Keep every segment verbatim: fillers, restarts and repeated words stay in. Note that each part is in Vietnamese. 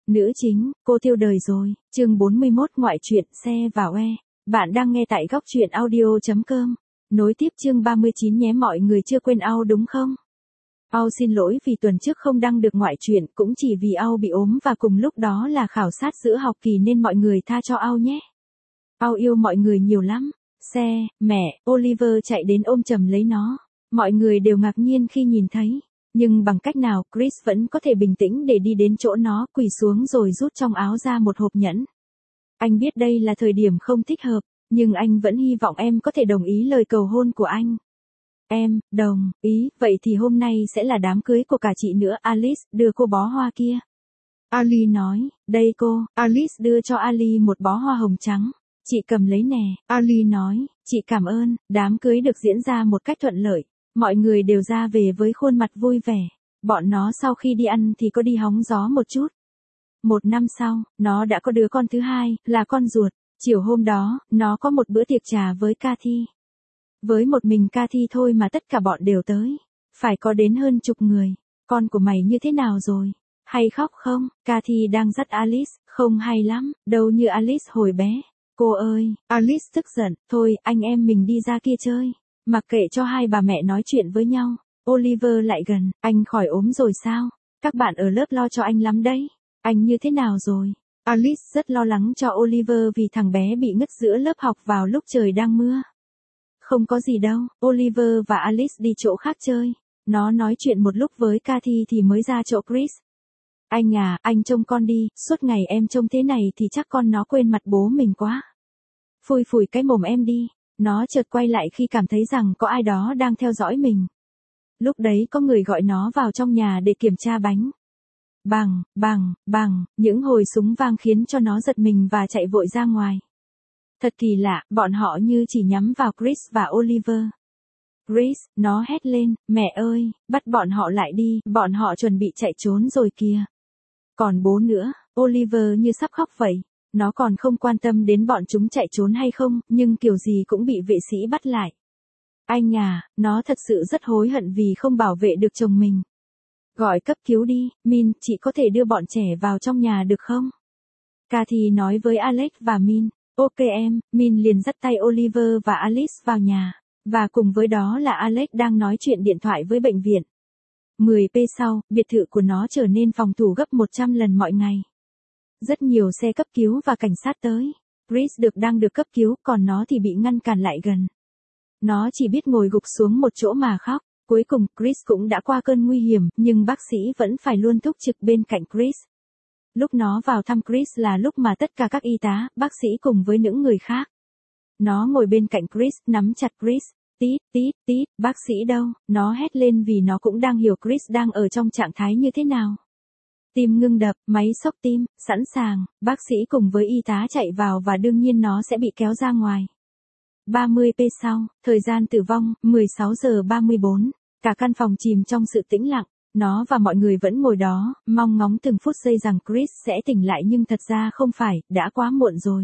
Nữ chính, cô tiêu đời rồi, chương bốn mươi mốt ngoại truyện xe vào e. Bạn đang nghe tại góc truyện audio.com. Nối tiếp chương ba mươi chín nhé, mọi người chưa quên Ao đúng không? Ao xin lỗi vì tuần trước không đăng được ngoại truyện, cũng chỉ vì Ao bị ốm và cùng lúc đó là khảo sát giữa học kỳ nên mọi người tha cho Ao nhé. Ao yêu mọi người nhiều lắm. Xe, mẹ, Oliver chạy đến ôm chầm lấy nó. Mọi người đều ngạc nhiên khi nhìn thấy. Nhưng bằng cách nào Chris vẫn có thể bình tĩnh để đi đến chỗ nó, quỳ xuống rồi rút trong áo ra một hộp nhẫn. Anh biết đây là thời điểm không thích hợp, nhưng anh vẫn hy vọng em có thể đồng ý lời cầu hôn của anh. Em, đồng ý, vậy thì hôm nay sẽ là đám cưới của cả chị nữa. Alice đưa cô bó hoa kia. Ali nói, đây cô. Alice đưa cho Ali một bó hoa hồng trắng. Chị cầm lấy nè. Ali nói, chị cảm ơn. Đám cưới được diễn ra một cách thuận lợi. Mọi người đều ra về với khuôn mặt vui vẻ. Bọn nó sau khi đi ăn thì có đi hóng gió một chút. Một năm sau, nó đã có đứa con thứ hai, là con ruột. Chiều hôm đó, nó có một bữa tiệc trà với Cathy. Với một mình Cathy thôi mà tất cả bọn đều tới. Phải có đến hơn chục người. Con của mày như thế nào rồi? Hay khóc không? Cathy đang dắt Alice, không hay lắm, đâu như Alice hồi bé. Cô ơi, Alice tức giận, thôi anh em mình đi ra kia chơi. Mặc kệ cho hai bà mẹ nói chuyện với nhau. Oliver lại gần, anh khỏi ốm rồi sao? Các bạn ở lớp lo cho anh lắm đấy. Anh như thế nào rồi? Alice rất lo lắng cho Oliver vì thằng bé bị ngất giữa lớp học vào lúc trời đang mưa. Không có gì đâu, Oliver và Alice đi chỗ khác chơi. Nó nói chuyện một lúc với Cathy thì mới ra chỗ Chris. Anh à, anh trông con đi, suốt ngày em trông thế này thì chắc con nó quên mặt bố mình quá. Phủi phủi cái mồm em đi. Nó chợt quay lại khi cảm thấy rằng có ai đó đang theo dõi mình. Lúc đấy có người gọi nó vào trong nhà để kiểm tra bánh. Bằng, bằng, bằng, những hồi súng vang khiến cho nó giật mình và chạy vội ra ngoài. Thật kỳ lạ, bọn họ như chỉ nhắm vào Chris và Oliver. Chris, nó hét lên, mẹ ơi, bắt bọn họ lại đi, bọn họ chuẩn bị chạy trốn rồi kìa. Còn bố nữa, Oliver như sắp khóc vậy. Nó còn không quan tâm đến bọn chúng chạy trốn hay không, nhưng kiểu gì cũng bị vệ sĩ bắt lại. Anh à, nó thật sự rất hối hận vì không bảo vệ được chồng mình. Gọi cấp cứu đi, Min, chị có thể đưa bọn trẻ vào trong nhà được không? Cathy nói với Alex và Min. Ok em, Min liền dắt tay Oliver và Alice vào nhà. Và cùng với đó là Alex đang nói chuyện điện thoại với bệnh viện. mười phút sau, biệt thự của nó trở nên phòng thủ gấp một trăm lần mọi ngày. Rất nhiều xe cấp cứu và cảnh sát tới. Chris được đang được cấp cứu, còn nó thì bị ngăn cản lại gần. Nó chỉ biết ngồi gục xuống một chỗ mà khóc. Cuối cùng, Chris cũng đã qua cơn nguy hiểm, nhưng bác sĩ vẫn phải luôn túc trực bên cạnh Chris. Lúc nó vào thăm Chris là lúc mà tất cả các y tá, bác sĩ cùng với những người khác. Nó ngồi bên cạnh Chris, nắm chặt Chris. Tít, tít, tít, bác sĩ đâu? Nó hét lên vì nó cũng đang hiểu Chris đang ở trong trạng thái như thế nào. Tim ngưng đập, máy xốc tim, sẵn sàng, bác sĩ cùng với y tá chạy vào và đương nhiên nó sẽ bị kéo ra ngoài. ba mươi phút sau, thời gian tử vong, mười sáu giờ ba mươi bốn. Cả căn phòng chìm trong sự tĩnh lặng. Nó và mọi người vẫn ngồi đó, mong ngóng từng phút giây rằng Chris sẽ tỉnh lại nhưng thật ra không phải, đã quá muộn rồi.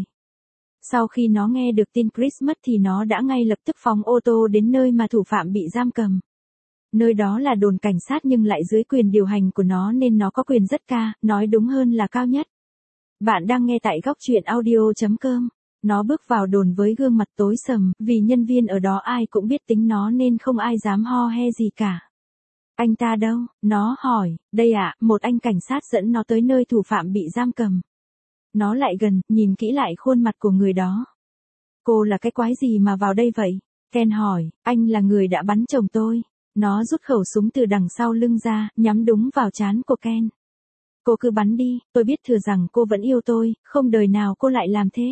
Sau khi nó nghe được tin Chris mất thì nó đã ngay lập tức phóng ô tô đến nơi mà thủ phạm bị giam cầm. Nơi đó là đồn cảnh sát nhưng lại dưới quyền điều hành của nó nên nó có quyền rất ca, nói đúng hơn là cao nhất. Bạn đang nghe tại góc truyện audio.com. Nó bước vào đồn với gương mặt tối sầm, vì nhân viên ở đó ai cũng biết tính nó nên không ai dám ho he gì cả. Anh ta đâu? Nó hỏi, đây ạ, một anh cảnh sát dẫn nó tới nơi thủ phạm bị giam cầm. Nó lại gần, nhìn kỹ lại khuôn mặt của người đó. Cô là cái quái gì mà vào đây vậy? Ken hỏi, anh là người đã bắn chồng tôi. Nó rút khẩu súng từ đằng sau lưng ra, nhắm đúng vào trán của Ken. Cô cứ bắn đi, tôi biết thừa rằng cô vẫn yêu tôi, không đời nào cô lại làm thế.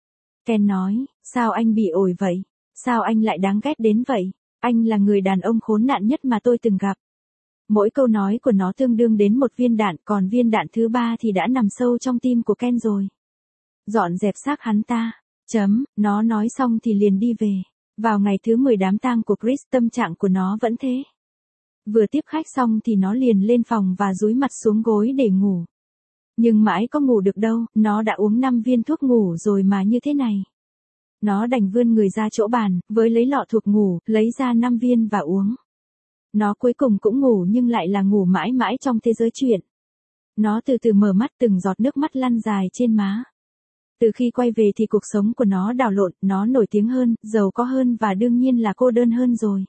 Ken nói, sao anh bị ổi vậy? Sao anh lại đáng ghét đến vậy? Anh là người đàn ông khốn nạn nhất mà tôi từng gặp. Mỗi câu nói của nó tương đương đến một viên đạn, còn viên đạn thứ ba thì đã nằm sâu trong tim của Ken rồi. Dọn dẹp xác hắn ta. Chấm, nó nói xong thì liền đi về. Vào ngày thứ mười đám tang của Chris, tâm trạng của nó vẫn thế. Vừa tiếp khách xong thì nó liền lên phòng và dúi mặt xuống gối để ngủ. Nhưng mãi có ngủ được đâu, nó đã uống năm viên thuốc ngủ rồi mà như thế này. Nó đành vươn người ra chỗ bàn, với lấy lọ thuốc ngủ, lấy ra năm viên và uống. Nó cuối cùng cũng ngủ nhưng lại là ngủ mãi mãi trong thế giới truyện. Nó từ từ mở mắt, từng giọt nước mắt lăn dài trên má. Từ khi quay về thì cuộc sống của nó đảo lộn, nó nổi tiếng hơn, giàu có hơn và đương nhiên là cô đơn hơn rồi.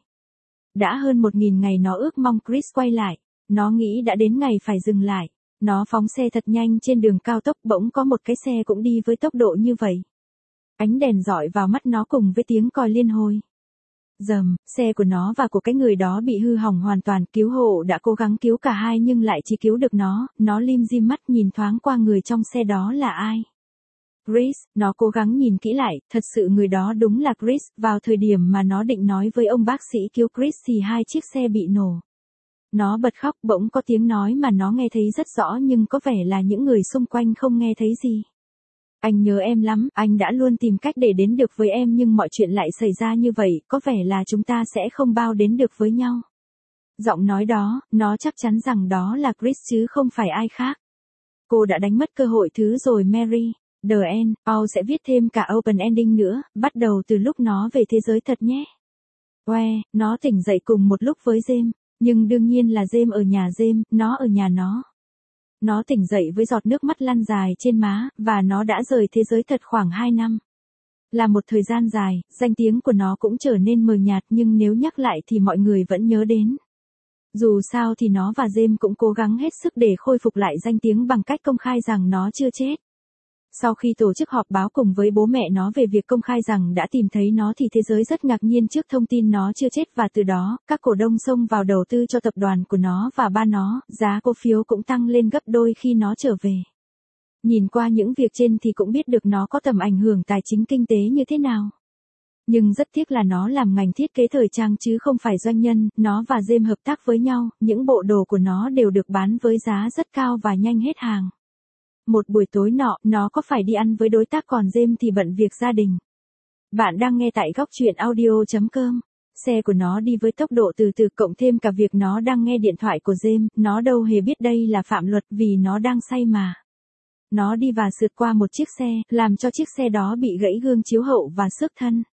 Đã hơn một nghìn ngày nó ước mong Chris quay lại. Nó nghĩ đã đến ngày phải dừng lại. Nó phóng xe thật nhanh trên đường cao tốc, bỗng có một cái xe cũng đi với tốc độ như vậy. Ánh đèn rọi vào mắt nó cùng với tiếng còi liên hồi. Dầm, xe của nó và của cái người đó bị hư hỏng hoàn toàn. Cứu hộ đã cố gắng cứu cả hai nhưng lại chỉ cứu được nó. Nó lim dim mắt nhìn thoáng qua người trong xe đó là ai. Chris, nó cố gắng nhìn kỹ lại, thật sự người đó đúng là Chris. Vào thời điểm mà nó định nói với ông bác sĩ cứu Chris thì hai chiếc xe bị nổ. Nó bật khóc, bỗng có tiếng nói mà nó nghe thấy rất rõ nhưng có vẻ là những người xung quanh không nghe thấy gì. Anh nhớ em lắm, anh đã luôn tìm cách để đến được với em nhưng mọi chuyện lại xảy ra như vậy, có vẻ là chúng ta sẽ không bao đến được với nhau. Giọng nói đó, nó chắc chắn rằng đó là Chris chứ không phải ai khác. Cô đã đánh mất cơ hội thứ rồi Mary. The End, Paul sẽ viết thêm cả open ending nữa, bắt đầu từ lúc nó về thế giới thật nhé. Oe, nó tỉnh dậy cùng một lúc với James, nhưng đương nhiên là James ở nhà James, nó ở nhà nó. Nó tỉnh dậy với giọt nước mắt lăn dài trên má, và nó đã rời thế giới thật khoảng hai năm. Là một thời gian dài, danh tiếng của nó cũng trở nên mờ nhạt nhưng nếu nhắc lại thì mọi người vẫn nhớ đến. Dù sao thì nó và James cũng cố gắng hết sức để khôi phục lại danh tiếng bằng cách công khai rằng nó chưa chết. Sau khi tổ chức họp báo cùng với bố mẹ nó về việc công khai rằng đã tìm thấy nó thì thế giới rất ngạc nhiên trước thông tin nó chưa chết và từ đó, các cổ đông xông vào đầu tư cho tập đoàn của nó và ba nó, giá cổ phiếu cũng tăng lên gấp đôi khi nó trở về. Nhìn qua những việc trên thì cũng biết được nó có tầm ảnh hưởng tài chính kinh tế như thế nào. Nhưng rất tiếc là nó làm ngành thiết kế thời trang chứ không phải doanh nhân, nó và James hợp tác với nhau, những bộ đồ của nó đều được bán với giá rất cao và nhanh hết hàng. Một buổi tối nọ, nó có phải đi ăn với đối tác còn James thì bận việc gia đình. Bạn đang nghe tại góc truyện audio chấm com. Xe của nó đi với tốc độ từ từ cộng thêm cả việc nó đang nghe điện thoại của James, nó đâu hề biết đây là phạm luật vì nó đang say mà. Nó đi và sượt qua một chiếc xe, làm cho chiếc xe đó bị gãy gương chiếu hậu và xước thân.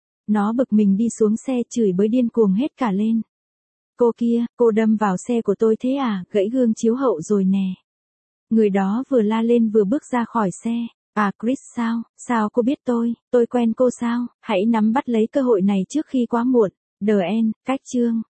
Nó bực mình đi xuống xe chửi bới điên cuồng hết cả lên. Cô kia, cô đâm vào xe của tôi thế à, gãy gương chiếu hậu rồi nè. Người đó vừa la lên vừa bước ra khỏi xe. À Chris sao, sao cô biết tôi, tôi quen cô sao, hãy nắm bắt lấy cơ hội này trước khi quá muộn. The End, cách chương.